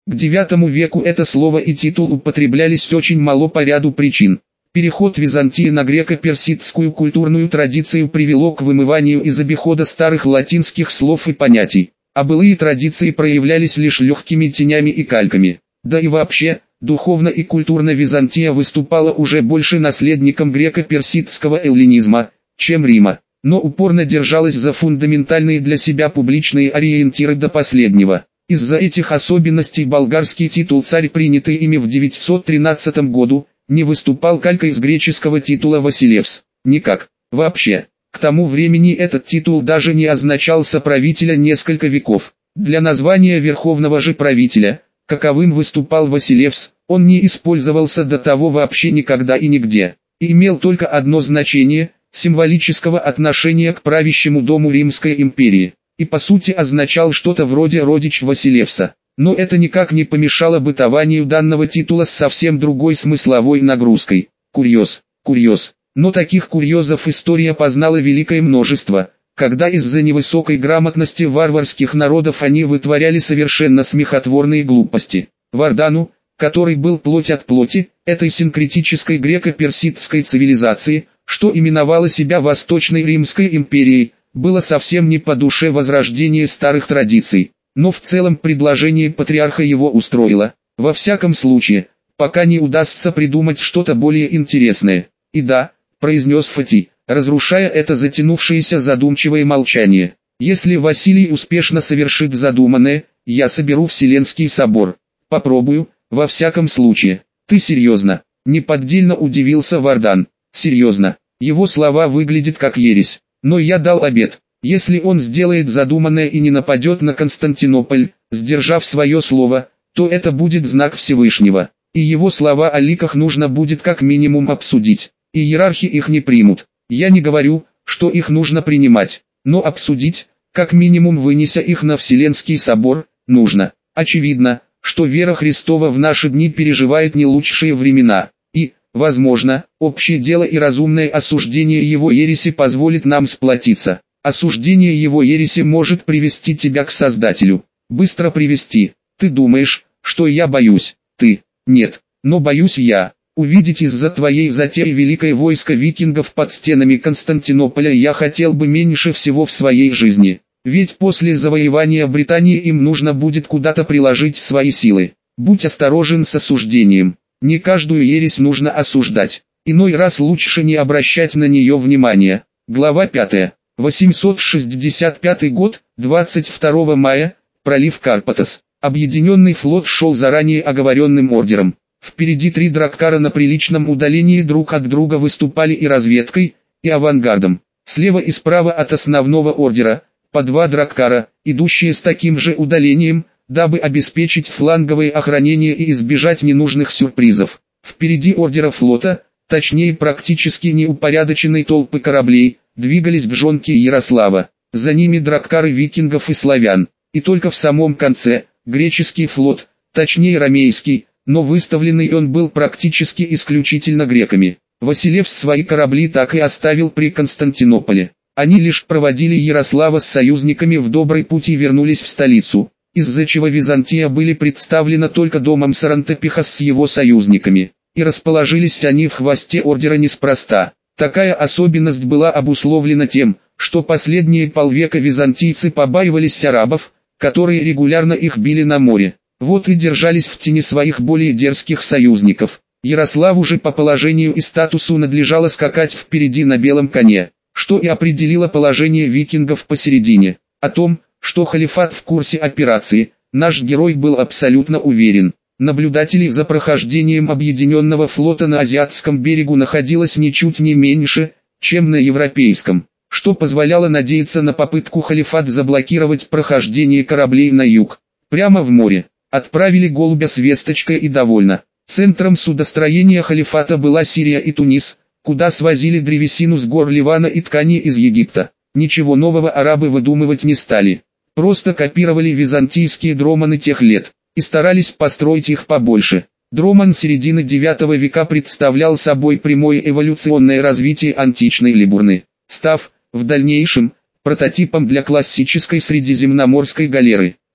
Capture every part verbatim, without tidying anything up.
К девятому веку это слово и титул употреблялись очень мало по ряду причин. Переход Византии на греко-персидскую культурную традицию привело к вымыванию из обихода старых латинских слов и понятий, а былые традиции проявлялись лишь легкими тенями и кальками. Да и вообще, духовно и культурно Византия выступала уже больше наследником греко-персидского эллинизма, чем Рима, но упорно держалась за фундаментальные для себя публичные ориентиры до последнего. Из-за этих особенностей болгарский титул «царь», принятый ими в девятьсот тринадцатом году, не выступал калькой из греческого титула «Василевс». Никак. Вообще. К тому времени этот титул даже не означал соправителя несколько веков. Для названия верховного же правителя, каковым выступал Василевс, он не использовался до того вообще никогда и нигде. И имел только одно значение – символического отношения к правящему дому Римской империи. И по сути означал что-то вроде родич Василевса. Но это никак не помешало бытованию данного титула с совсем другой смысловой нагрузкой. Курьез, курьез. Но таких курьезов история познала великое множество, когда из-за невысокой грамотности варварских народов они вытворяли совершенно смехотворные глупости. Вардану, который был плоть от плоти, этой синкретической греко-персидской цивилизации, что именовало себя Восточной Римской империей, было совсем не по душе возрождение старых традиций. Но в целом предложение патриарха его устроило. Во всяком случае, пока не удастся придумать что-то более интересное. И да, произнес Фати, разрушая это затянувшееся задумчивое молчание. Если Василий успешно совершит задуманное, я соберу Вселенский собор. Попробую, во всяком случае. Ты серьезно? Неподдельно удивился Вардан. Серьезно. Его слова выглядят как ересь. Но я дал обет. Если он сделает задуманное и не нападет на Константинополь, сдержав свое слово, то это будет знак Всевышнего. И его слова о ликах нужно будет как минимум обсудить. И иерархи их не примут. Я не говорю, что их нужно принимать, но обсудить, как минимум вынеся их на Вселенский собор, нужно. Очевидно, что вера Христова в наши дни переживает не лучшие времена. И, возможно, общее дело и разумное осуждение его ереси позволит нам сплотиться. Осуждение его ереси может привести тебя к Создателю. Быстро привести. Ты думаешь, что я боюсь? Ты. Нет. Но боюсь я. Увидеть из-за твоей затеи великое войско викингов под стенами Константинополя я хотел бы меньше всего в своей жизни. Ведь после завоевания Британии им нужно будет куда-то приложить свои силы. Будь осторожен с осуждением. Не каждую ересь нужно осуждать. Иной раз лучше не обращать на нее внимания. Глава пятая. восемьсот шестьдесят пятый год, двадцать второго мая, пролив Карпатос. Объединенный флот шел заранее оговоренным ордером. Впереди три драккара на приличном удалении друг от друга выступали и разведкой, и авангардом. Слева и справа от основного ордера, по два драккара, идущие с таким же удалением, дабы обеспечить фланговое охранение и избежать ненужных сюрпризов. Впереди ордера флота, точнее практически неупорядоченной толпы кораблей, двигались бжонки Ярослава. За ними драккары викингов и славян. И только в самом конце, греческий флот, точнее ромейский, но выставленный он был практически исключительно греками. Василевс свои корабли так и оставил при Константинополе. Они лишь проводили Ярослава с союзниками в добрый путь и вернулись в столицу, из-за чего Византия были представлена только домом Сарантепихас с его союзниками. И расположились они в хвосте ордера неспроста. Такая особенность была обусловлена тем, что последние полвека византийцы побаивались арабов, которые регулярно их били на море. Вот и держались в тени своих более дерзких союзников. Ярославу же по положению и статусу надлежало скакать впереди на белом коне, что и определило положение викингов посередине. О том, что халифат в курсе операции, наш герой был абсолютно уверен. Наблюдателей за прохождением объединенного флота на азиатском берегу находилось ничуть не меньше, чем на европейском, что позволяло надеяться на попытку халифат заблокировать прохождение кораблей на юг, прямо в море. Отправили голубя с весточкой и довольно. Центром судостроения халифата была Сирия и Тунис, куда свозили древесину с гор Ливана и ткани из Египта. Ничего нового арабы выдумывать не стали. Просто копировали византийские дроманы тех лет и старались построить их побольше. Дроман середины девятого века представлял собой прямое эволюционное развитие античной либурны, став, в дальнейшем, прототипом для классической средиземноморской галеры.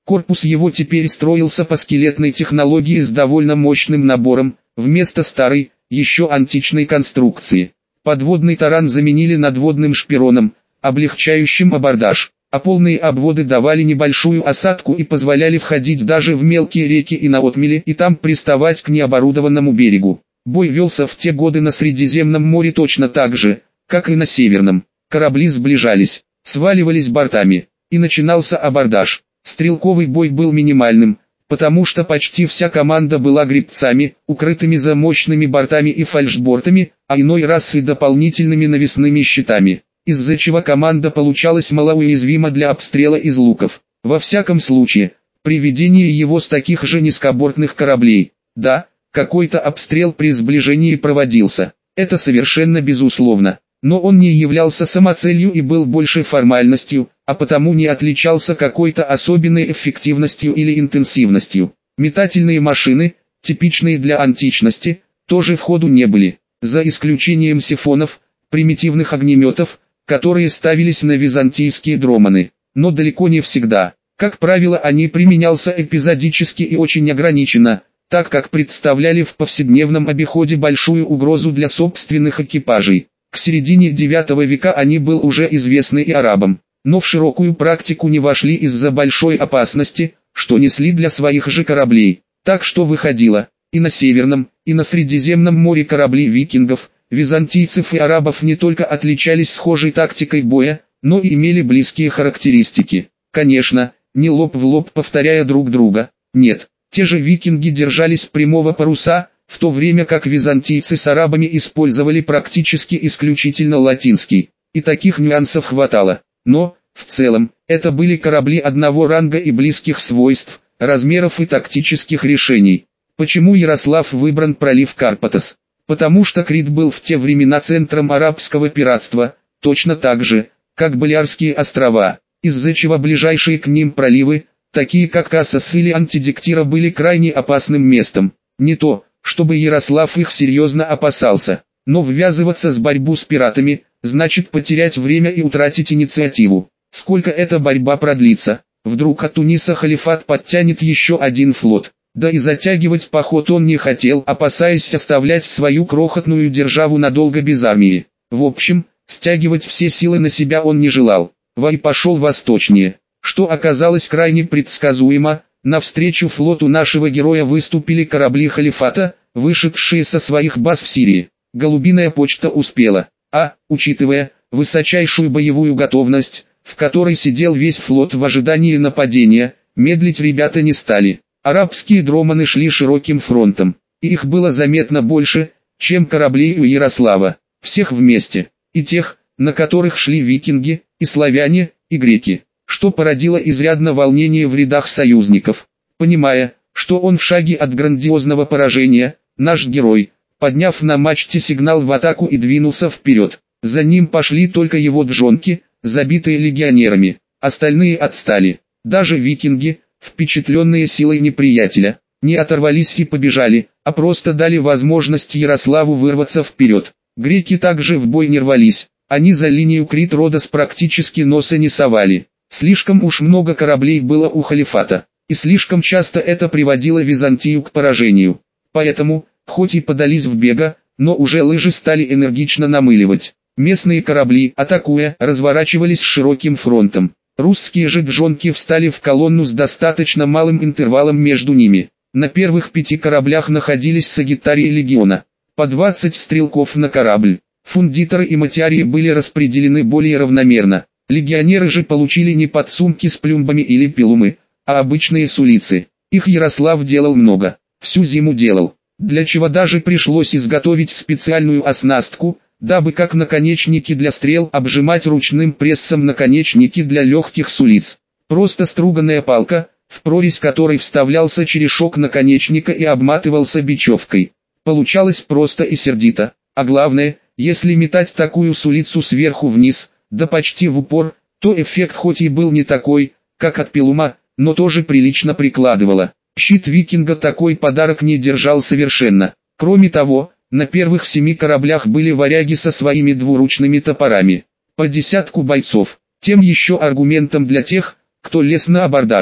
Корпус его теперь строился по скелетной технологии с довольно мощным набором, вместо старой, еще античной конструкции. Подводный таран заменили надводным шпироном, облегчающим абордаж, а полные обводы давали небольшую осадку и позволяли входить даже в мелкие реки и на отмели и там приставать к необорудованному берегу. Бой велся в те годы на Средиземном море точно так же, как и на Северном. Корабли сближались, сваливались бортами, и начинался абордаж. Стрелковый бой был минимальным, потому что почти вся команда была гребцами, укрытыми за мощными бортами и фальшбортами, а иной раз и дополнительными навесными щитами, из-за чего команда получалась малоуязвима для обстрела из луков. Во всяком случае, при ведении его с таких же низкобортных кораблей, да, какой-то обстрел при сближении проводился, это совершенно безусловно. Но он не являлся самоцелью и был больше формальностью, а потому не отличался какой-то особенной эффективностью или интенсивностью. Метательные машины, типичные для античности, тоже в ходу не были, за исключением сифонов, примитивных огнеметов, которые ставились на византийские дроманы, но далеко не всегда. Как правило, они применялся эпизодически и очень ограниченно, так как представляли в повседневном обиходе большую угрозу для собственных экипажей. К середине девятого века они был уже известны и арабам, но в широкую практику не вошли из-за большой опасности, что несли для своих же кораблей. Так что выходило, и на Северном, и на Средиземном море корабли викингов, византийцев и арабов не только отличались схожей тактикой боя, но и имели близкие характеристики. Конечно, не лоб в лоб повторяя друг друга, нет, те же викинги держались прямого паруса, в то время как византийцы с арабами использовали практически исключительно латинский, и таких нюансов хватало. Но, в целом, это были корабли одного ранга и близких свойств, размеров и тактических решений. Почему Ярослав выбран пролив Карпатос? Потому что Крит был в те времена центром арабского пиратства, точно так же, как Балиарские острова, из-за чего ближайшие к ним проливы, такие как Ассос или Антидиктира, были крайне опасным местом. Не то, чтобы Ярослав их серьезно опасался, но ввязываться в борьбу с пиратами, значит потерять время и утратить инициативу. Сколько эта борьба продлится? Вдруг от Туниса халифат подтянет еще один флот. Да и затягивать поход он не хотел, опасаясь оставлять свою крохотную державу надолго без армии. В общем, стягивать все силы на себя он не желал. Вай пошел восточнее, что оказалось крайне предсказуемо. Навстречу флоту нашего героя выступили корабли халифата, вышедшие со своих баз в Сирии. Голубиная почта успела, а, учитывая высочайшую боевую готовность, в которой сидел весь флот в ожидании нападения, медлить ребята не стали. Арабские дроманы шли широким фронтом, и их было заметно больше, чем кораблей у Ярослава, всех вместе, и тех, на которых шли викинги, и славяне, и греки, что породило изрядно волнение в рядах союзников. Понимая, что он в шаге от грандиозного поражения, наш герой, подняв на мачте сигнал в атаку и двинулся вперед. За ним пошли только его джонки, забитые легионерами, остальные отстали. Даже викинги, впечатленные силой неприятеля, не оторвались и побежали, а просто дали возможность Ярославу вырваться вперед. Греки также в бой не рвались, они за линию Крит-Родос практически носа не совали. Слишком уж много кораблей было у халифата, и слишком часто это приводило Византию к поражению. Поэтому, хоть и подались в бега, но уже лыжи стали энергично намыливать. Местные корабли, атакуя, разворачивались широким фронтом. Русские же джонки встали в колонну с достаточно малым интервалом между ними. На первых пяти кораблях находились сагитарии легиона, по двадцать стрелков на корабль. Фундиторы и матиарии были распределены более равномерно. Легионеры же получили не подсумки с плюмбами или пилумы, а обычные сулицы. Их Ярослав делал много, всю зиму делал, для чего даже пришлось изготовить специальную оснастку, дабы как наконечники для стрел обжимать ручным прессом наконечники для легких сулиц. Просто струганная палка, в прорезь которой вставлялся черешок наконечника и обматывался бечевкой. Получалось просто и сердито, а главное, если метать такую сулицу сверху вниз, да почти в упор, то эффект хоть и был не такой, как от пилума, но тоже прилично прикладывало. Щит викинга такой подарок не держал совершенно. Кроме того, на первых семи кораблях были варяги со своими двуручными топорами. По десятку бойцов, тем еще аргументом для тех, кто лез на абордаж.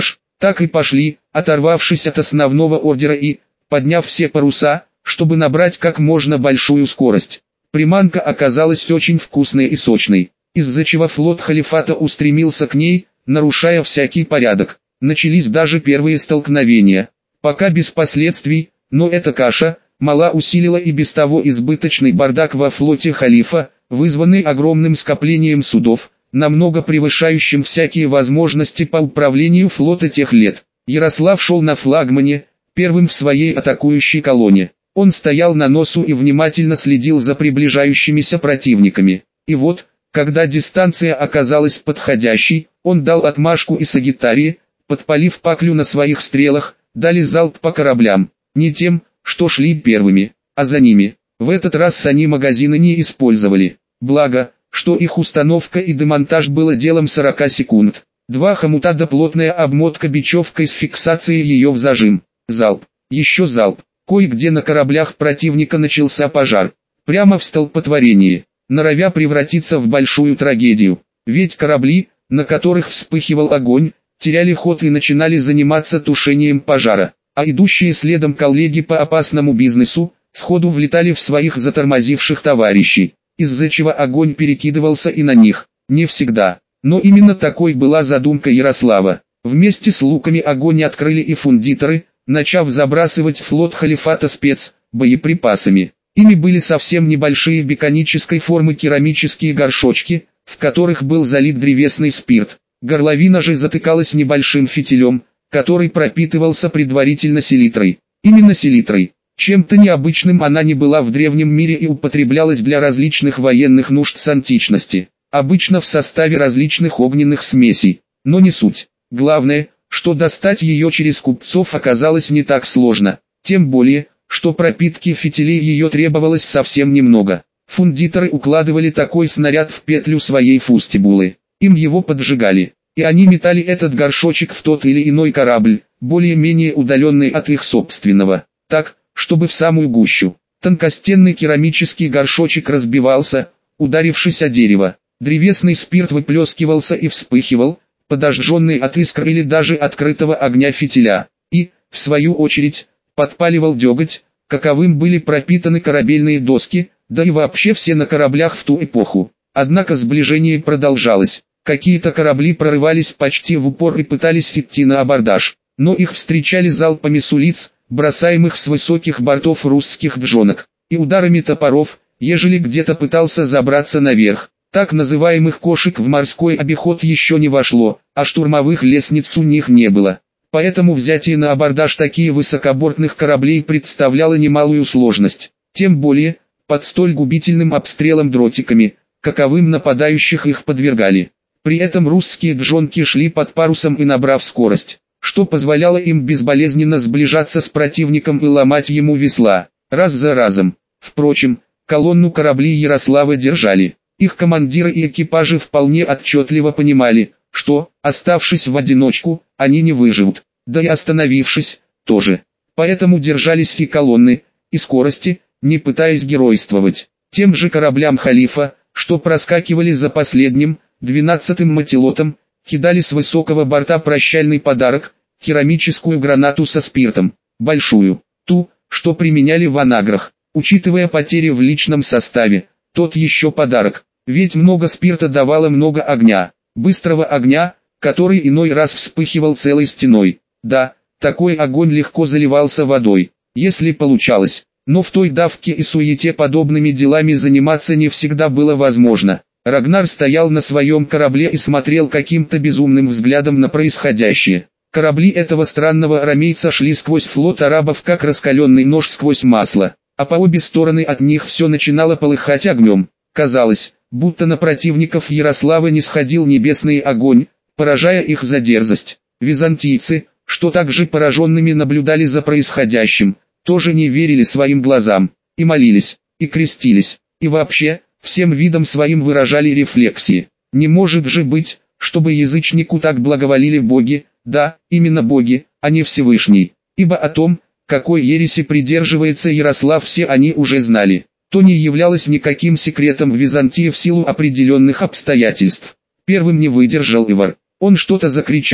Так и пошли, оторвавшись от основного ордера и, подняв все паруса, чтобы набрать как можно большую скорость. Приманка оказалась очень вкусной и сочной, из-за чего флот халифата устремился к ней, нарушая всякий порядок. Начались даже первые столкновения, пока без последствий, но эта каша, мала усилила и без того избыточный бардак во флоте халифа, вызванный огромным скоплением судов, намного превышающим всякие возможности по управлению флота тех лет. Ярослав шел на флагмане, первым в своей атакующей колонне. Он стоял на носу и внимательно следил за приближающимися противниками. И вот, когда дистанция оказалась подходящей, он дал отмашку и Сагитарии, подпалив паклю на своих стрелах, дали залп по кораблям, не тем, что шли первыми, а за ними. В этот раз они магазины не использовали, благо, что их установка и демонтаж было делом сорока секунд. Два хомута да плотная обмотка бечевкой с фиксацией ее в зажим. Залп, еще залп. Кое-где на кораблях противника начался пожар, прямо в столпотворении, норовя превратиться в большую трагедию. Ведь корабли, на которых вспыхивал огонь, теряли ход и начинали заниматься тушением пожара, а идущие следом коллеги по опасному бизнесу, сходу влетали в своих затормозивших товарищей, из-за чего огонь перекидывался и на них. Не всегда, но именно такой была задумка Ярослава. Вместе с луками огонь открыли и фундиторы, начав забрасывать флот халифата спец, боеприпасами. Ими были совсем небольшие беконической формы керамические горшочки, в которых был залит древесный спирт. Горловина же затыкалась небольшим фитилем, который пропитывался предварительно селитрой. Именно селитрой. Чем-то необычным она не была в древнем мире и употреблялась для различных военных нужд с античности, обычно в составе различных огненных смесей, но не суть. Главное, что достать ее через купцов оказалось не так сложно, тем более, что пропитки фитилей ее требовалось совсем немного. Фундиторы укладывали такой снаряд в петлю своей фустибулы, им его поджигали, и они метали этот горшочек в тот или иной корабль, более-менее удаленный от их собственного, так, чтобы в самую гущу. Тонкостенный керамический горшочек разбивался, ударившись о дерево. Древесный спирт выплескивался и вспыхивал, подожженный от искр или даже открытого огня фитиля, и, в свою очередь, подпаливал деготь, каковым были пропитаны корабельные доски, да и вообще все на кораблях в ту эпоху. Однако сближение продолжалось. Какие-то корабли прорывались почти в упор и пытались идти на абордаж, но их встречали залпами с улиц, бросаемых с высоких бортов русских джонок, и ударами топоров, ежели где-то пытался забраться наверх. Так называемых кошек в морской обиход еще не вошло, а штурмовых лестниц у них не было. Поэтому взятие на абордаж таких высокобортных кораблей представляло немалую сложность. Тем более, под столь губительным обстрелом дротиками, каковым нападающих их подвергали. При этом русские джонки шли под парусом и набрав скорость, что позволяло им безболезненно сближаться с противником и ломать ему весла, раз за разом. Впрочем, колонну кораблей Ярослава держали. Их командиры и экипажи вполне отчетливо понимали, что, оставшись в одиночку, они не выживут, да и остановившись, тоже. Поэтому держались и колонны, и скорости, не пытаясь геройствовать. Тем же кораблям халифа, что проскакивали за последним, двенадцатым мотилотом, кидали с высокого борта прощальный подарок, керамическую гранату со спиртом, большую, ту, что применяли в анаграх, учитывая потери в личном составе. Тот еще подарок, ведь много спирта давало много огня, быстрого огня, который иной раз вспыхивал целой стеной. Да, такой огонь легко заливался водой, если получалось, но в той давке и суете подобными делами заниматься не всегда было возможно. Рагнар стоял на своем корабле и смотрел каким-то безумным взглядом на происходящее. Корабли этого странного арамейца шли сквозь флот арабов как раскаленный нож сквозь масло, а по обе стороны от них все начинало полыхать огнем. Казалось, будто на противников Ярослава нисходил небесный огонь, поражая их за дерзость. Византийцы, что также пораженными наблюдали за происходящим, тоже не верили своим глазам, и молились, и крестились, и вообще, всем видом своим выражали рефлексии. Не может же быть, чтобы язычнику так благоволили боги, да, именно боги, а не Всевышний, ибо о том, какой ереси придерживается Ярослав, все они уже знали. То не являлось никаким секретом в Византии в силу определенных обстоятельств. Первым не выдержал Ивар. Он что-то закричал,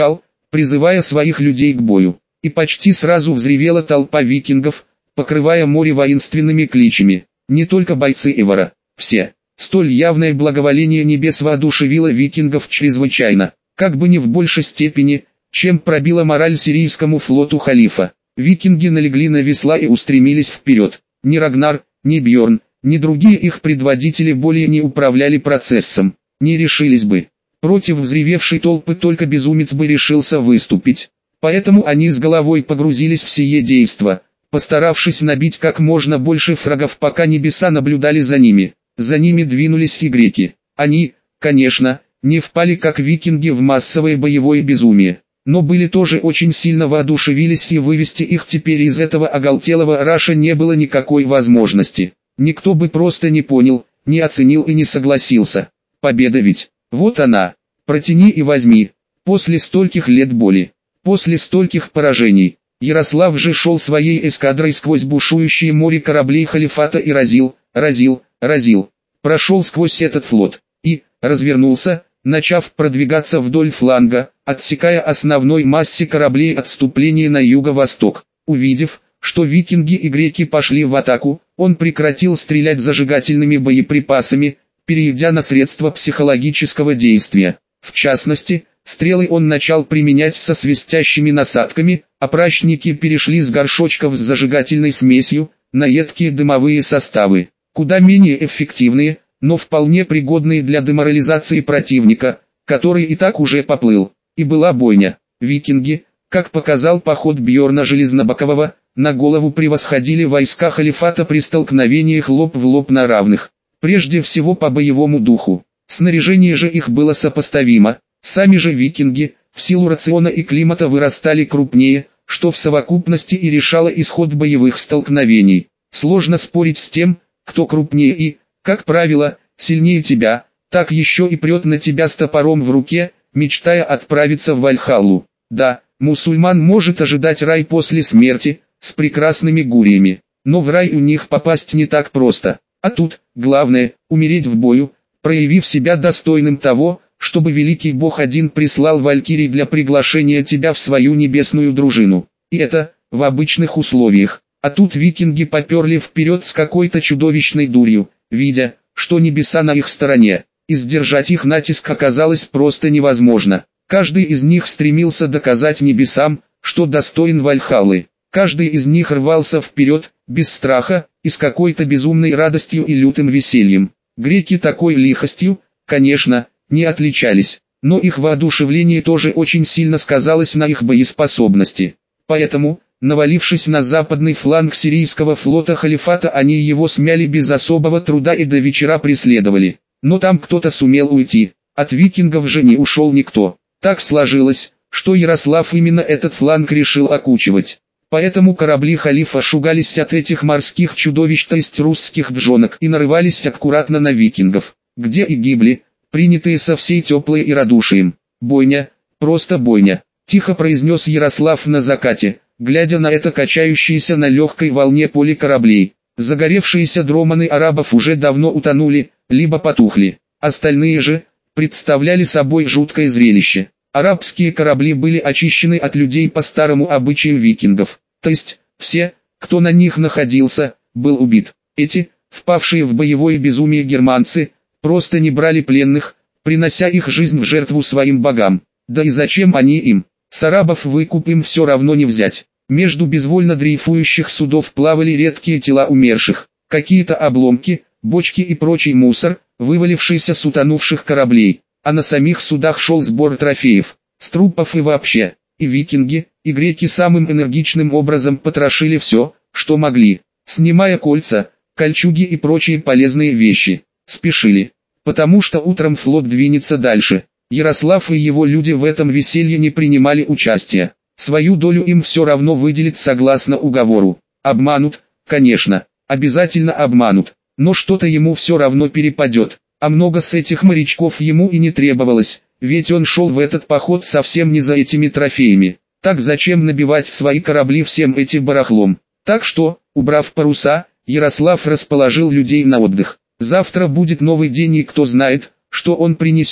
призывая своих людей к бою. И почти сразу взревела толпа викингов, покрывая море воинственными кличами. Не только бойцы Эвора, все. Столь явное благоволение небес воодушевило викингов чрезвычайно, как бы не в большей степени, чем пробила мораль сирийскому флоту халифа. Викинги налегли на весла и устремились вперед. Ни Рагнар, ни Бьорн, ни другие их предводители более не управляли процессом, не решились бы. Против взревевшей толпы только безумец бы решился выступить. Поэтому они с головой погрузились в сие действо, постаравшись набить как можно больше фрагов, пока небеса наблюдали за ними. За ними двинулись и греки. Они, конечно, не впали как викинги в массовое боевое безумие, но были тоже очень сильно воодушевились, и вывести их теперь из этого оголтелого раша не было никакой возможности. Никто бы просто не понял, не оценил и не согласился. Победа ведь, вот она, протяни и возьми. После стольких лет боли, после стольких поражений, Ярослав же шел своей эскадрой сквозь бушующее море кораблей халифата и разил, разил, разил. Прошел сквозь этот флот и развернулся, начав продвигаться вдоль фланга, отсекая основной массе кораблей отступление на юго-восток. Увидев, что викинги и греки пошли в атаку, он прекратил стрелять зажигательными боеприпасами, перейдя на средства психологического действия. В частности, стрелы он начал применять со свистящими насадками, а пращники перешли с горшочков с зажигательной смесью на едкие дымовые составы, куда менее эффективные, но вполне пригодные для деморализации противника, который и так уже поплыл. И была бойня. Викинги, как показал поход Бьорна Железнобокового, на голову превосходили войска халифата при столкновениях лоб в лоб на равных. Прежде всего по боевому духу. Снаряжение же их было сопоставимо. Сами же викинги, в силу рациона и климата, вырастали крупнее, что в совокупности и решало исход боевых столкновений. Сложно спорить с тем, кто крупнее и, как правило, сильнее тебя, так еще и прет на тебя с топором в руке, мечтая отправиться в Вальхаллу. Да, мусульман может ожидать рай после смерти, с прекрасными гуриями, но в рай у них попасть не так просто. А тут, главное, умереть в бою, проявив себя достойным того, чтобы великий бог один прислал валькирий для приглашения тебя в свою небесную дружину. И это, в обычных условиях. А тут викинги поперли вперед с какой-то чудовищной дурью, видя, что небеса на их стороне, и сдержать их натиск оказалось просто невозможно. Каждый из них стремился доказать небесам, что достоин Вальхаллы. Каждый из них рвался вперед, без страха, и с какой-то безумной радостью и лютым весельем. Греки такой лихостью, конечно, не отличались, но их воодушевление тоже очень сильно сказалось на их боеспособности. Поэтому, навалившись на западный фланг сирийского флота халифата, они его смяли без особого труда и до вечера преследовали. Но там кто-то сумел уйти, от викингов же не ушел никто. Так сложилось, что Ярослав именно этот фланг решил окучивать. Поэтому корабли халифа шугались от этих морских чудовищ, то есть русских джонок, и нарывались аккуратно на викингов, где и гибли, принятые со всей теплой и радушием. «Бойня, просто бойня», — тихо произнес Ярослав на закате, глядя на это качающееся на легкой волне поле кораблей. Загоревшиеся дроманы арабов уже давно утонули, либо потухли. Остальные же представляли собой жуткое зрелище. Арабские корабли были очищены от людей по старому обычаю викингов, то есть, все, кто на них находился, был убит. Эти, впавшие в боевое безумие германцы, просто не брали пленных, принося их жизнь в жертву своим богам. Да и зачем они им? С арабов выкуп им все равно не взять. Между безвольно дрейфующих судов плавали редкие тела умерших, какие-то обломки, бочки и прочий мусор, вывалившийся с утонувших кораблей. А на самих судах шел сбор трофеев, с трупов и вообще. И викинги, и греки самым энергичным образом потрошили все, что могли, снимая кольца, кольчуги и прочие полезные вещи. Спешили, потому что утром флот двинется дальше. Ярослав и его люди в этом веселье не принимали участия. Свою долю им все равно выделят согласно уговору. Обманут, конечно, обязательно обманут, но что-то ему все равно перепадет. А много с этих морячков ему и не требовалось, ведь он шел в этот поход совсем не за этими трофеями. Так зачем набивать свои корабли всем этим барахлом? Так что, убрав паруса, Ярослав расположил людей на отдых. Завтра будет новый день, и кто знает, что он принесет.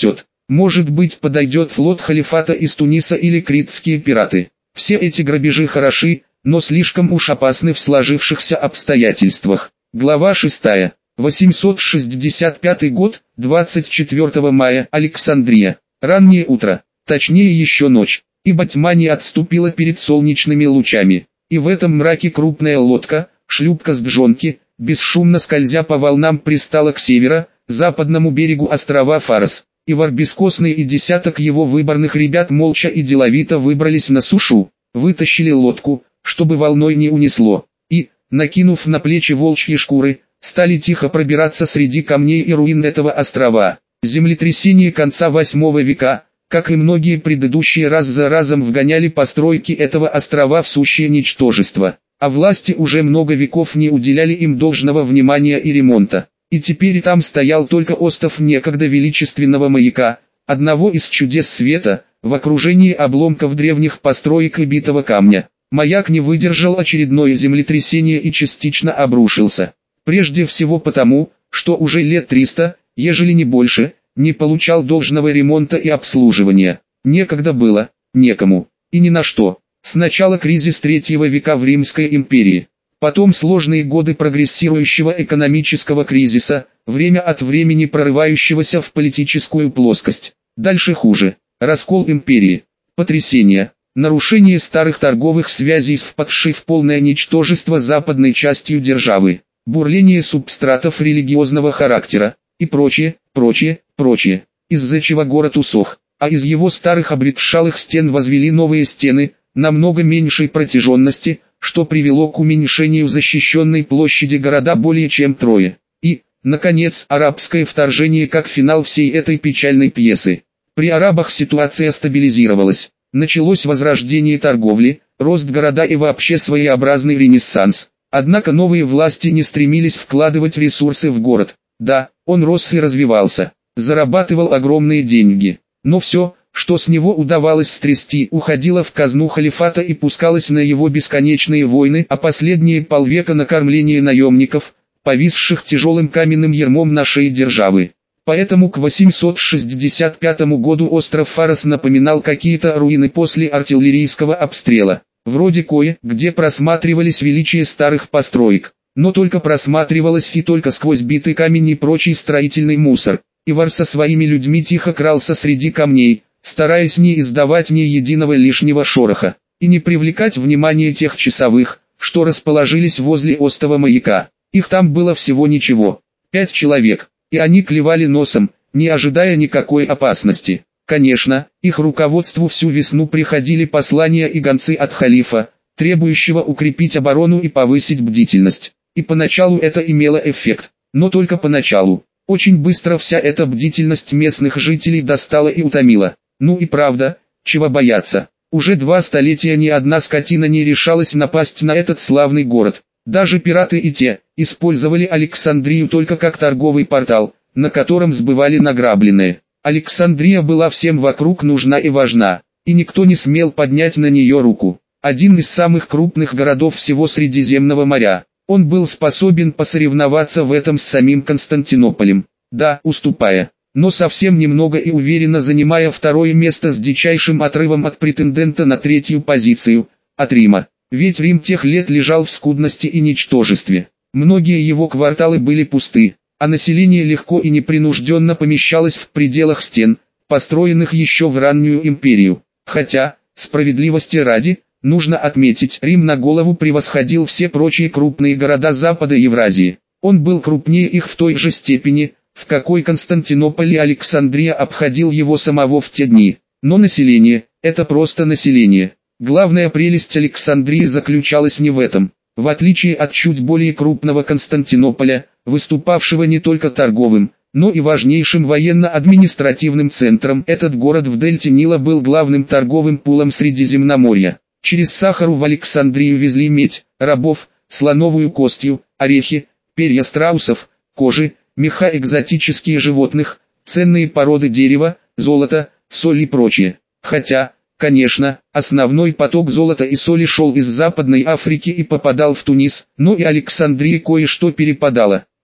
Может быть, подойдет флот халифата из Туниса или критские пираты. Все эти грабежи хороши, но слишком уж опасны в сложившихся обстоятельствах. Глава шестая. восемьсот шестьдесят пятый год, двадцать четвёртого мая, Александрия. Раннее утро, точнее еще ночь, ибо тьма не отступила перед солнечными лучами. И в этом мраке крупная лодка, шлюпка с джонки, бесшумно скользя по волнам пристала к северо-западному берегу острова Фарос. Ивар Бескостный и десяток его выборных ребят молча и деловито выбрались на сушу, вытащили лодку, чтобы волной не унесло, и, накинув на плечи волчьи шкуры, стали тихо пробираться среди камней и руин этого острова. Землетрясение конца восьмого века, как и многие предыдущие, раз за разом вгоняли постройки этого острова в сущее ничтожество, а власти уже много веков не уделяли им должного внимания и ремонта. И теперь там стоял только остов некогда величественного маяка, одного из чудес света, в окружении обломков древних построек и битого камня. Маяк не выдержал очередное землетрясение и частично обрушился. Прежде всего потому, что уже лет триста, ежели не больше, не получал должного ремонта и обслуживания. Некогда было, некому, и ни на что. Сначала кризис третьего века в Римской империи. Потом сложные годы прогрессирующего экономического кризиса, время от времени прорывающегося в политическую плоскость. Дальше хуже. Раскол империи, потрясения, нарушение старых торговых связей с впадшей в полное ничтожество западной частью державы, бурление субстратов религиозного характера и прочее, прочее, прочее. Из-за чего город усох, а из его старых обветшалых стен возвели новые стены, намного меньшей протяженности, что привело к уменьшению защищенной площади города более чем трое. И, наконец, арабское вторжение как финал всей этой печальной пьесы. При арабах ситуация стабилизировалась. Началось возрождение торговли, рост города и вообще своеобразный ренессанс. Однако новые власти не стремились вкладывать ресурсы в город. Да, он рос и развивался, зарабатывал огромные деньги. Но все, что с него удавалось стрясти, уходило в казну халифата и пускалось на его бесконечные войны, а последние полвека на кормление наемников, повисших тяжелым каменным ярмом на шее державы. Поэтому к восемьсот шестьдесят пятому году остров Фарос напоминал какие-то руины после артиллерийского обстрела. Вроде кое-где просматривались величие старых построек, но только просматривалось и только сквозь битый камень и прочий строительный мусор. Ивар со своими людьми тихо крался среди камней, стараясь не издавать ни единого лишнего шороха, и не привлекать внимание тех часовых, что расположились возле остова маяка. Их там было всего ничего, пять человек, и они клевали носом, не ожидая никакой опасности. Конечно, их руководству всю весну приходили послания и гонцы от халифа, требующего укрепить оборону и повысить бдительность. И поначалу это имело эффект, но только поначалу. Очень быстро вся эта бдительность местных жителей достала и утомила. Ну и правда, чего бояться. Уже два столетия ни одна скотина не решалась напасть на этот славный город. Даже пираты и те использовали Александрию только как торговый портал, на котором сбывали награбленное. Александрия была всем вокруг нужна и важна, и никто не смел поднять на нее руку. Один из самых крупных городов всего Средиземного моря. Он был способен посоревноваться в этом с самим Константинополем, да, уступая, но совсем немного и уверенно занимая второе место с дичайшим отрывом от претендента на третью позицию, от Рима. Ведь Рим тех лет лежал в скудности и ничтожестве. Многие его кварталы были пусты, а население легко и непринужденно помещалось в пределах стен, построенных еще в раннюю империю. Хотя, справедливости ради, нужно отметить, Рим на голову превосходил все прочие крупные города Запада Евразии. Он был крупнее их в той же степени, в какой Константинополь и Александрия обходил его самого в те дни. Но население – это просто население. Главная прелесть Александрии заключалась не в этом. В отличие от чуть более крупного Константинополя, выступавшего не только торговым, но и важнейшим военно-административным центром, этот город в дельте Нила был главным торговым пулом Средиземноморья. Через Сахару в Александрию везли медь, рабов, слоновую костью, орехи, перья страусов, кожи, меха экзотических животных, ценные породы дерева, золото, соль и прочее. Хотя, конечно, основной поток золота и соли шел из Западной Африки и попадал в Тунис, но и Александрии кое-что перепадало.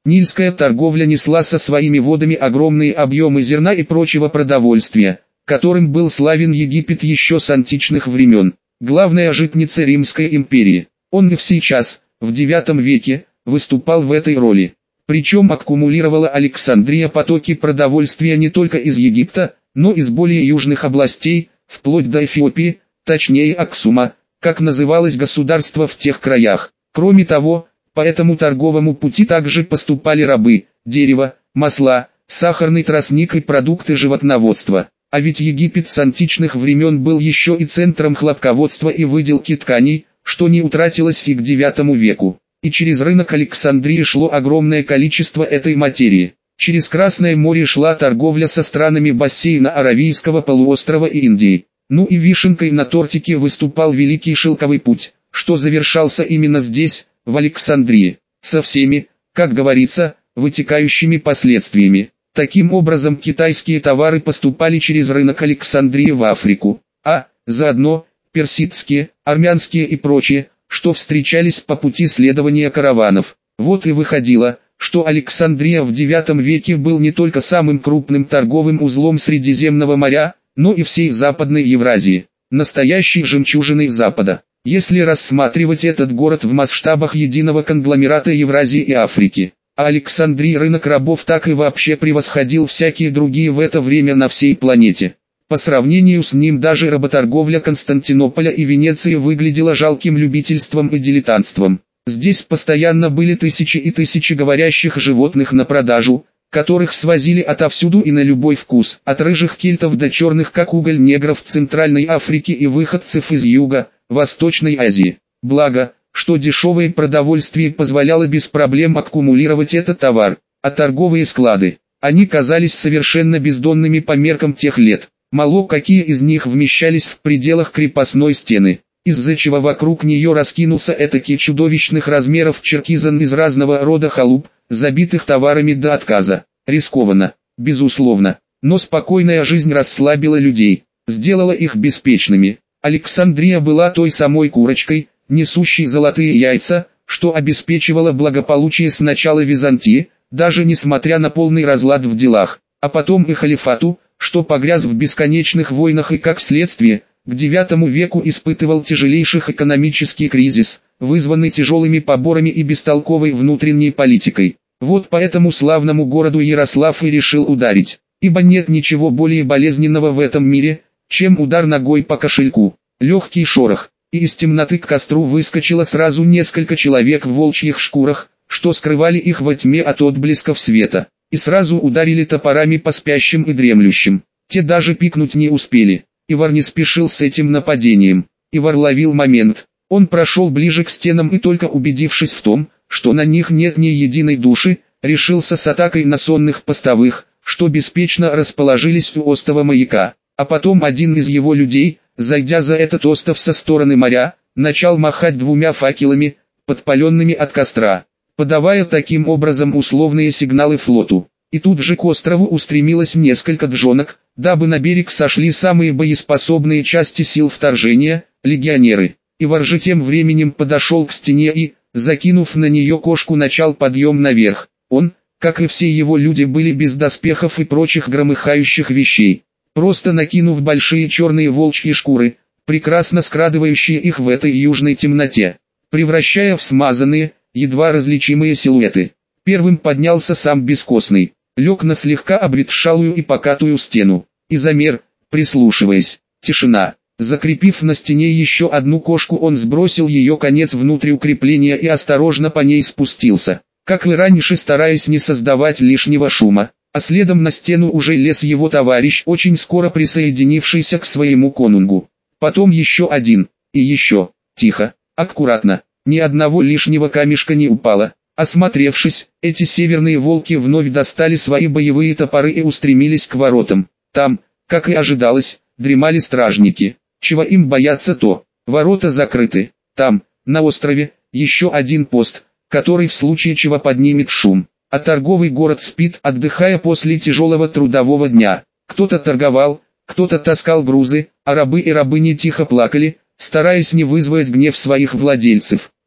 Нильская торговля несла со своими водами огромные объемы зерна и прочего продовольствия, которым был славен Египет еще с античных времен, главная житница Римской империи. Он и сейчас, в девятом веке, выступал в этой роли. Причем аккумулировала Александрия потоки продовольствия не только из Египта, но и из более южных областей, вплоть до Эфиопии, точнее Аксума, как называлось государство в тех краях. Кроме того, по этому торговому пути также поступали рабы, дерево, масла, сахарный тростник и продукты животноводства. А ведь Египет с античных времен был еще и центром хлопководства и выделки тканей, что не утратилось и к девятому веку. И через рынок Александрии шло огромное количество этой материи. Через Красное море шла торговля со странами бассейна Аравийского полуострова и Индии. Ну и вишенкой на тортике выступал Великий Шелковый путь, что завершался именно здесь, в Александрии, со всеми, как говорится, вытекающими последствиями. Таким образом китайские товары поступали через рынок Александрии в Африку, а, заодно, персидские, армянские и прочие, что встречались по пути следования караванов. Вот и выходило, что Александрия в девятом веке был не только самым крупным торговым узлом Средиземного моря, но и всей Западной Евразии, настоящей жемчужиной Запада. Если рассматривать этот город в масштабах единого конгломерата Евразии и Африки, а Александрии рынок рабов так и вообще превосходил всякие другие в это время на всей планете. По сравнению с ним даже работорговля Константинополя и Венеции выглядела жалким любительством и дилетантством. Здесь постоянно были тысячи и тысячи говорящих животных на продажу, которых свозили отовсюду и на любой вкус, от рыжих кельтов до черных как уголь негров Центральной Африки и выходцев из Юга, Восточной Азии. Благо, что дешевое продовольствие позволяло без проблем аккумулировать этот товар, а торговые склады, они казались совершенно бездонными по меркам тех лет. Мало какие из них вмещались в пределах крепостной стены, из-за чего вокруг нее раскинулся этакий чудовищных размеров черкизон из разного рода халуп, забитых товарами до отказа. Рискованно, безусловно, но спокойная жизнь расслабила людей, сделала их беспечными. Александрия была той самой курочкой, несущей золотые яйца, что обеспечивало благополучие сначала Византии, даже несмотря на полный разлад в делах, а потом и халифату, что погряз в бесконечных войнах и как следствие, к девятому веку испытывал тяжелейший экономический кризис, вызванный тяжелыми поборами и бестолковой внутренней политикой. Вот по этому славному городу Ярослав и решил ударить, ибо нет ничего более болезненного в этом мире, чем удар ногой по кошельку. Легкий шорох, и из темноты к костру выскочило сразу несколько человек в волчьих шкурах, что скрывали их во тьме от отблесков света, и сразу ударили топорами по спящим и дремлющим. Те даже пикнуть не успели. Ивар не спешил с этим нападением. Ивар ловил момент. Он прошел ближе к стенам и только убедившись в том, что на них нет ни единой души, решился с атакой на сонных постовых, что беспечно расположились у остова маяка. А потом один из его людей, зайдя за этот остов со стороны моря, начал махать двумя факелами, подпаленными от костра, подавая таким образом условные сигналы флоту. И тут же к острову устремилось несколько джонок, дабы на берег сошли самые боеспособные части сил вторжения, легионеры. Ивар же тем временем подошел к стене и, закинув на нее кошку, начал подъем наверх. Он, как и все его люди, были без доспехов и прочих громыхающих вещей, просто накинув большие черные волчьи шкуры, прекрасно скрадывающие их в этой южной темноте, превращая в смазанные, едва различимые силуэты. Первым поднялся сам Бескостный, лег на слегка обветшалую и покатую стену, и замер, прислушиваясь. Тишина. Закрепив на стене еще одну кошку, он сбросил ее конец внутрь укрепления и осторожно по ней спустился, как и раньше стараясь не создавать лишнего шума, а следом на стену уже лез его товарищ, очень скоро присоединившийся к своему конунгу. Потом еще один, и еще, тихо, аккуратно, ни одного лишнего камешка не упало. Осмотревшись, эти северные волки вновь достали свои боевые топоры и устремились к воротам. Там, как и ожидалось, дремали стражники. Чего им бояться, то ворота закрыты. Там, на острове, еще один пост, который в случае чего поднимет шум. А торговый город спит, отдыхая после тяжелого трудового дня. Кто-то торговал, кто-то таскал грузы, а рабы и рабыни тихо плакали, стараясь не вызвать гнев своих владельцев.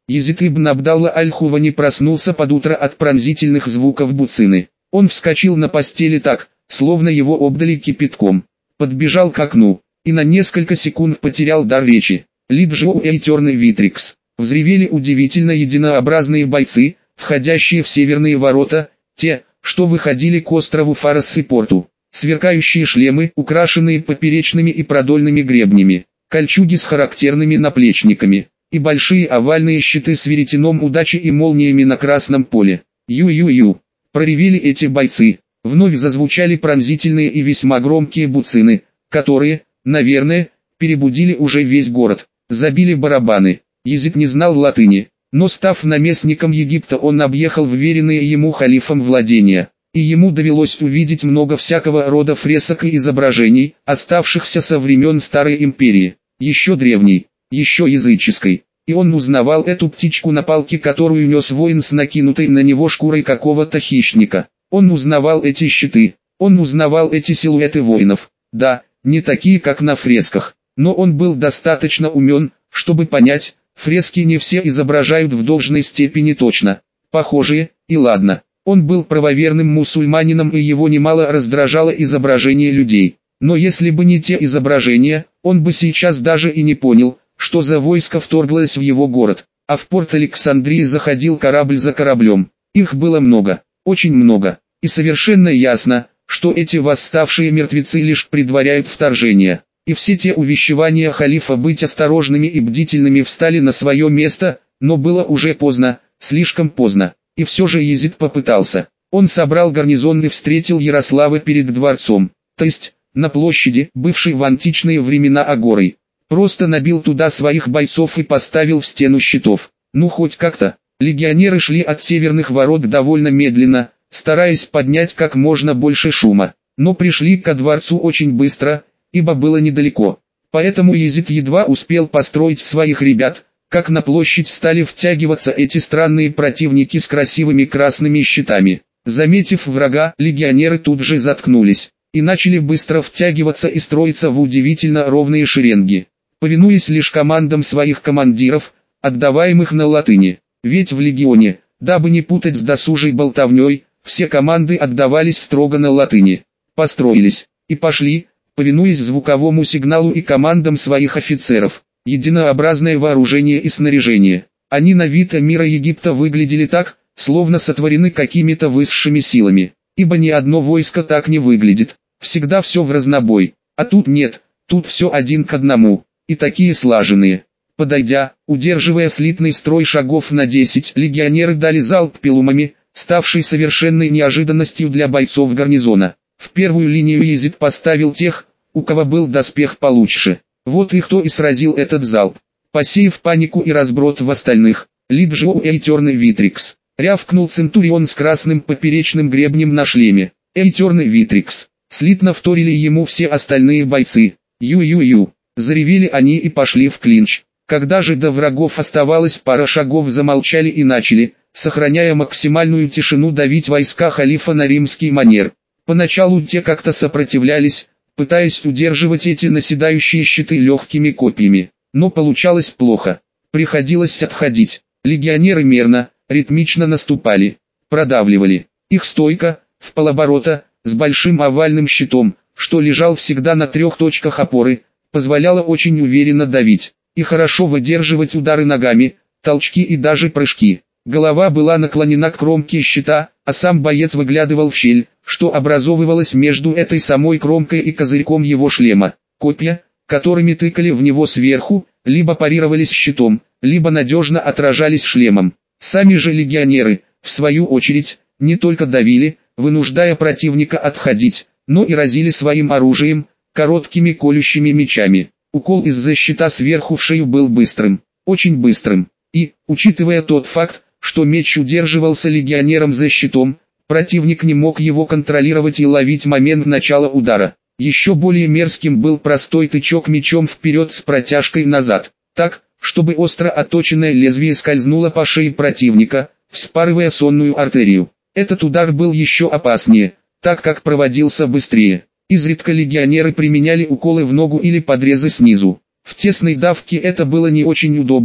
Езид ибн Абдалла аль-Хувани проснулся под утро от пронзительных звуков буцины. Он вскочил на постели так, словно его обдали кипятком. Подбежал к окну, и на несколько секунд потерял дар речи. Лиджоу и Терный Витрикс. Взревели удивительно единообразные бойцы, входящие в северные ворота, те, что выходили к острову Фарос и порту. Сверкающие шлемы, украшенные поперечными и продольными гребнями, кольчуги с характерными наплечниками, и большие овальные щиты с веретеном удачи и молниями на красном поле. Ю-ю-ю, проревели эти бойцы. Вновь зазвучали пронзительные и весьма громкие буцины, которые, наверное, перебудили уже весь город. Забили барабаны. Езид не знал латыни, но став наместником Египта, он объехал вверенные ему халифом владения, и ему довелось увидеть много всякого рода фресок и изображений, оставшихся со времен Старой Империи, еще древней, еще языческой. И он узнавал эту птичку на палке, которую нес воин с накинутой на него шкурой какого-то хищника. Он узнавал эти щиты, он узнавал эти силуэты воинов. Да, не такие, как на фресках, но он был достаточно умен, чтобы понять, фрески не все изображают в должной степени точно похожие, и ладно. Он был правоверным мусульманином, и его немало раздражало изображение людей. Но если бы не те изображения, он бы сейчас даже и не понял, что за войско вторглось в его город. А в порт Александрии заходил корабль за кораблем. Их было много, очень много. И совершенно ясно, что эти восставшие мертвецы лишь предваряют вторжение. И все те увещевания халифа быть осторожными и бдительными встали на свое место, но было уже поздно, слишком поздно. И все же Езид попытался. Он собрал гарнизон и встретил Ярослава перед дворцом, то есть, на площади, бывшей в античные времена агорой. Просто набил туда своих бойцов и поставил в стену щитов. Ну хоть как-то. Легионеры шли от северных ворот довольно медленно, стараясь поднять как можно больше шума. Но пришли ко дворцу очень быстро, ибо было недалеко. Поэтому Езид едва успел построить своих ребят, как на площадь стали втягиваться эти странные противники с красивыми красными щитами. Заметив врага, легионеры тут же заткнулись и начали быстро втягиваться и строиться в удивительно ровные шеренги, повинуясь лишь командам своих командиров, отдаваемых на латыни. Ведь в легионе, дабы не путать с досужей болтовней, все команды отдавались строго на латыни. Построились и пошли, повинуясь звуковому сигналу и командам своих офицеров. Единообразное вооружение и снаряжение. Они на вид мира Египта выглядели так, словно сотворены какими-то высшими силами. Ибо ни одно войско так не выглядит. Всегда все в разнобой. А тут нет, тут все один к одному. И такие слаженные. Подойдя, удерживая слитный строй шагов на десять, легионеры дали залп пилумами, ставший совершенной неожиданностью для бойцов гарнизона. В первую линию Езид поставил тех, у кого был доспех получше. Вот и кто и сразил этот залп, посеяв панику и разброд в остальных. Лиджоу и Терный Витрикс. Рявкнул Центурион с красным поперечным гребнем на шлеме. Эй, Терный Витрикс. Слитно вторили ему все остальные бойцы. Ю-ю-ю. Заревели они и пошли в клинч. Когда же до врагов оставалось пара шагов, замолчали и начали, сохраняя максимальную тишину, давить войска халифа на римский манер. Поначалу те как-то сопротивлялись, пытаясь удерживать эти наседающие щиты легкими копьями. Но получалось плохо. Приходилось отходить. Легионеры мерно, ритмично наступали, продавливали. Их стойка, в полоборота, с большим овальным щитом, что лежал всегда на трех точках опоры, позволяла очень уверенно давить и хорошо выдерживать удары ногами, толчки и даже прыжки. Голова была наклонена к кромке щита, а сам боец выглядывал в щель, что образовывалось между этой самой кромкой и козырьком его шлема. Копья, которыми тыкали в него сверху, либо парировались щитом, либо надежно отражались шлемом. Сами же легионеры, в свою очередь, не только давили, вынуждая противника отходить, но и разили своим оружием, короткими колющими мечами. Укол из-за щита сверху в шею был быстрым, очень быстрым. И, учитывая тот факт, что меч удерживался легионером за щитом, противник не мог его контролировать и ловить момент начала удара. Еще более мерзким был простой тычок мечом вперед с протяжкой назад, так, чтобы остро отточенное лезвие скользнуло по шее противника, вспарывая сонную артерию. Этот удар был еще опаснее, так как проводился быстрее. Изредка легионеры применяли уколы в ногу или подрезы снизу. В тесной давке это было не очень удобно,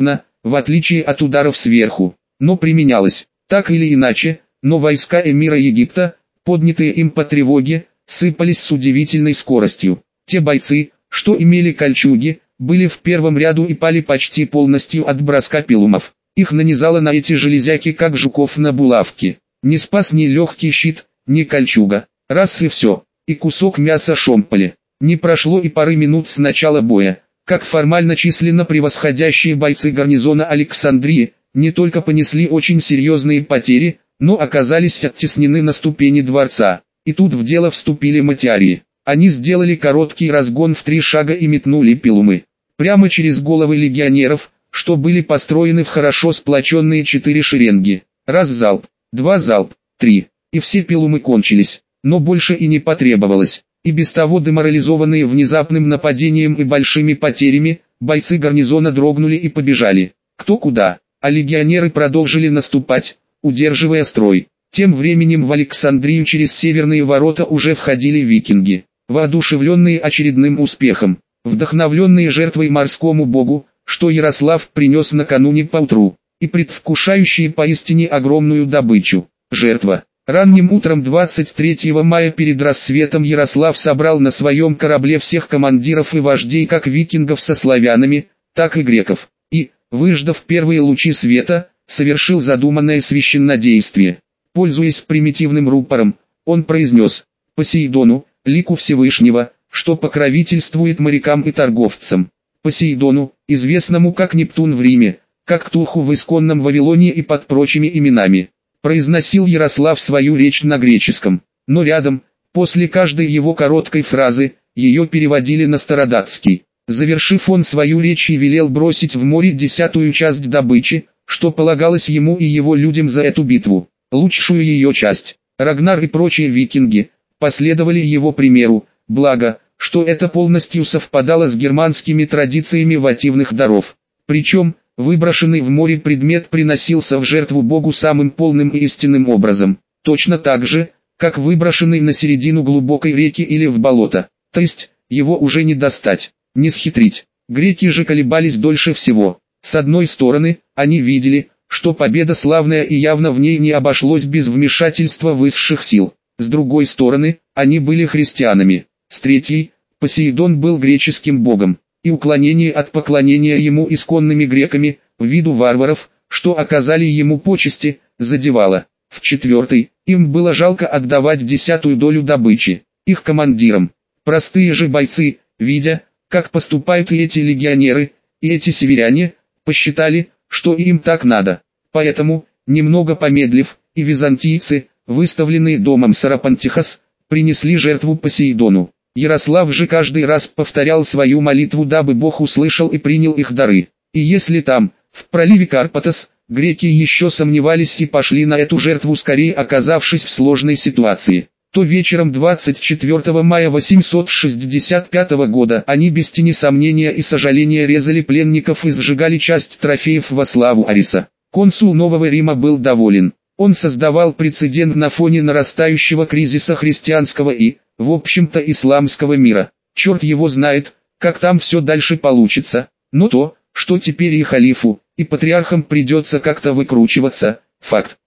в отличие от ударов сверху, но применялось. Так или иначе, но войска эмира Египта, поднятые им по тревоге, сыпались с удивительной скоростью. Те бойцы, что имели кольчуги, были в первом ряду и пали почти полностью от броска пилумов. Их нанизало на эти железяки как жуков на булавки. Не спас ни легкий щит, ни кольчуга. Раз и все, и кусок мяса шомполи. Не прошло и пары минут с начала боя, как формально численно превосходящие бойцы гарнизона Александрии, не только понесли очень серьезные потери, но оказались оттеснены на ступени дворца. И тут в дело вступили матиарии. Они сделали короткий разгон в три шага и метнули пилумы прямо через головы легионеров, что были построены в хорошо сплоченные четыре шеренги. Раз залп, два залп, три, и все пилумы кончились, но больше и не потребовалось. И без того деморализованные внезапным нападением и большими потерями, бойцы гарнизона дрогнули и побежали. Кто куда, а легионеры продолжили наступать, удерживая строй. Тем временем в Александрию через северные ворота уже входили викинги, воодушевленные очередным успехом, вдохновленные жертвой морскому богу, что Ярослав принес накануне поутру, и предвкушающие поистине огромную добычу. Жертва. Ранним утром двадцать третьего мая перед рассветом Ярослав собрал на своем корабле всех командиров и вождей как викингов со славянами, так и греков, и, выждав первые лучи света, совершил задуманное священнодействие. Пользуясь примитивным рупором, он произнес: «Посейдону, лику Всевышнего, что покровительствует морякам и торговцам, Посейдону, известному как Нептун в Риме, как Ктулху в исконном Вавилоне и под прочими именами». Произносил Ярослав свою речь на греческом, но рядом, после каждой его короткой фразы, ее переводили на стародатский. Завершив он свою речь и велел бросить в море десятую часть добычи, что полагалось ему и его людям за эту битву, лучшую ее часть. Рагнар и прочие викинги последовали его примеру, благо, что это полностью совпадало с германскими традициями вотивных даров. Причем, выброшенный в море предмет приносился в жертву Богу самым полным и истинным образом, точно так же, как выброшенный на середину глубокой реки или в болото, то есть, его уже не достать, не схитрить. Греки же колебались дольше всего. С одной стороны, они видели, что победа славная и явно в ней не обошлось без вмешательства высших сил. С другой стороны, они были христианами. С третьей, Посейдон был греческим богом, и уклонение от поклонения ему исконными греками, в виду варваров, что оказали ему почести, задевало. В четвертой, им было жалко отдавать десятую долю добычи, их командирам. Простые же бойцы, видя, как поступают и эти легионеры, и эти северяне, посчитали, что им так надо. Поэтому, немного помедлив, и византийцы, выставленные домом Сарапантихас, принесли жертву Посейдону. Ярослав же каждый раз повторял свою молитву, дабы Бог услышал и принял их дары. И если там, в проливе Карпатос, греки еще сомневались и пошли на эту жертву, скорее оказавшись в сложной ситуации, то вечером двадцать четвёртого мая восемьсот шестьдесят пятого года они без тени сомнения и сожаления резали пленников и сжигали часть трофеев во славу Ариса. Консул Нового Рима был доволен. Он создавал прецедент на фоне нарастающего кризиса христианского и, в общем-то, исламского мира. Черт его знает, как там все дальше получится, но то, что теперь и халифу, и патриархам придется как-то выкручиваться, факт.